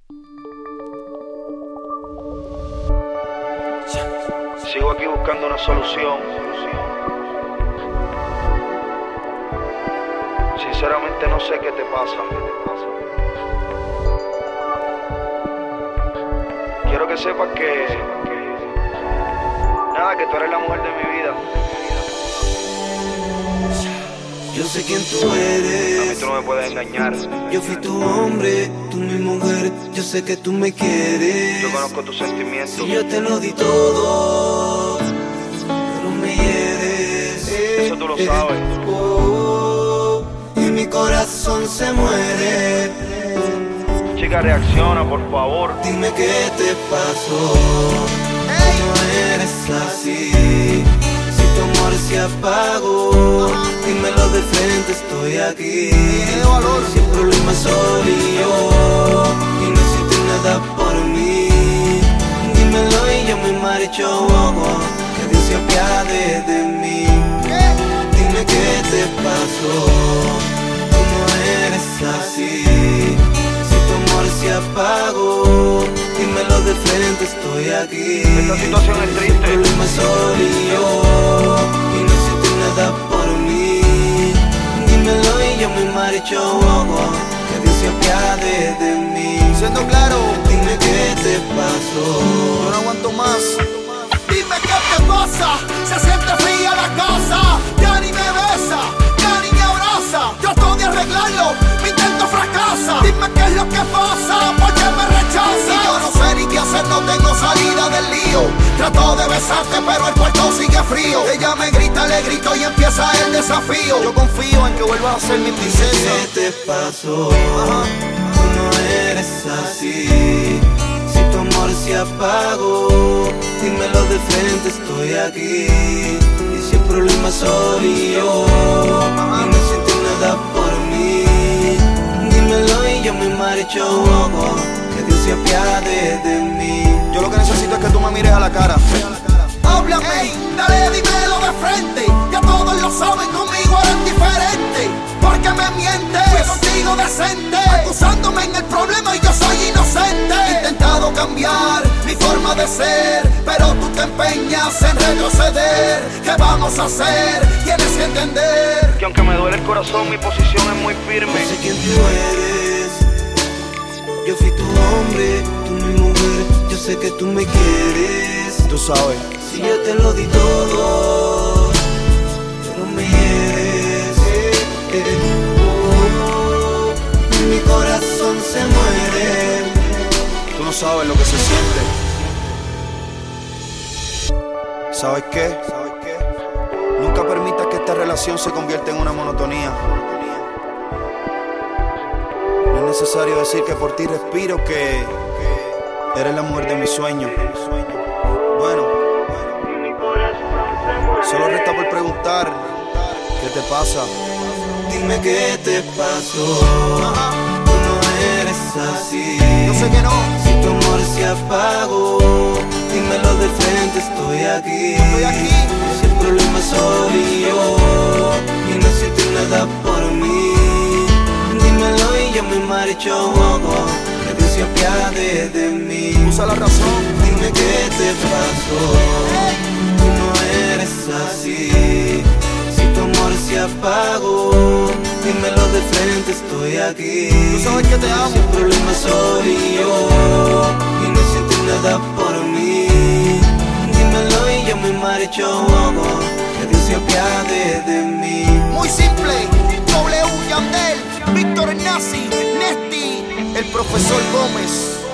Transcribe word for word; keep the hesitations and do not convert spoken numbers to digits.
Sigo aquí buscando una solución. Sinceramente no sé qué te pasa. Quiero que sepas que nada, que tú eres la mujer de mi vida. Yo sé quién tú A mí eres. tú no me puedes engañar. Yo fui tu hombre, tú mi mujer. Yo sé que tú me quieres. Yo conozco tus sentimientos. Si yo te lo di todo, pero me hieres. Eso tú lo sabes. Oh, y mi corazón se muere. Chica, reacciona, por favor. Dime qué te pasó. No eres así. Si tu amor se apagó, dímelo de frente, estoy aquí. Si el problema soy yo y no hiciste nada por mí, dímelo y yo me marcho. Que Dios se apiade de mí. Dime qué te pasó. Tú no eres así. Si tu amor se apagó, dímelo de frente, estoy aquí. Esta situación es triste. El problema soy yo y no hiciste nada por mí. Dímelo y yo me marcho. Que Dios se apiade de mí. Siendo claro, Dime qué te pasó. yo no aguanto más. Dime qué te pasa. Se siente fría la casa. Ya ni me besa, ya ni me abraza. Trato de arreglarlo, mi intento fracasa. Dime qué es lo que pasa, por qué me rechaza. Y yo no sé ni qué hacer, no tengo salida del lío. Trato de besarte, pero el cuarto sigue frío. Ella me grita, le grito y empieza el desafío. Yo confío en que vuelvas a ser mi princesa. ¿Qué te pasó? Ajá. Tú no eres así. Si tu amor se apagó, dímelo de frente, estoy aquí. Y si el problema soy yo y no hiciste nada por mí, dímelo y yo me marcho. Que Dios se apiade de mí. Yo lo que necesito es que tú me mires a la cara. Háblame, dale, dímelo de frente. Ya todos lo saben, conmigo eres diferente. Porque me mientes, fui contigo decente, acusándome en el problema y yo soy inocente. He intentado cambiar mi forma de ser, pero tú te empeñas en retroceder. ¿Qué vamos a hacer? Tienes que entender Que aunque me duele el corazón, mi posición es muy firme. Yo sé quién tú eres. Yo fui tu hombre, tú mi mujer. Yo sé que tú me quieres. Tú sabes. Si yo te lo di todo, pero me hieres. Eh, eh, oh, y mi corazón se muere. Tú no sabes lo que se siente. ¿Sabes qué? Nunca permitas que esta relación se convierta en una monotonía. No es necesario decir que por ti respiro, que eres la mujer de mi sueño. Bueno, solo resta por preguntar qué te pasa. Dime qué te pasó. Tú no eres así. Yo sé que no. Si tu amor se apagó, dímelo de frente, estoy aquí. Estoy aquí. Si el problema soy yo y no hiciste nada por mí, dímelo y yo me marcho. Que Dios se apiade de mí. Usa la razón. Dime qué te pasó. Tú no eres así. Si tu amor se apagó, dímelo de frente, estoy aquí. Tú sabes que te amo. Si el problema soy yo y no hiciste nada por mí, dímelo y yo me marcho. Que Dios se apiade de mí. Muy simple. W Yandel, Víctor Nazi, Nesti, el profesor Gómez.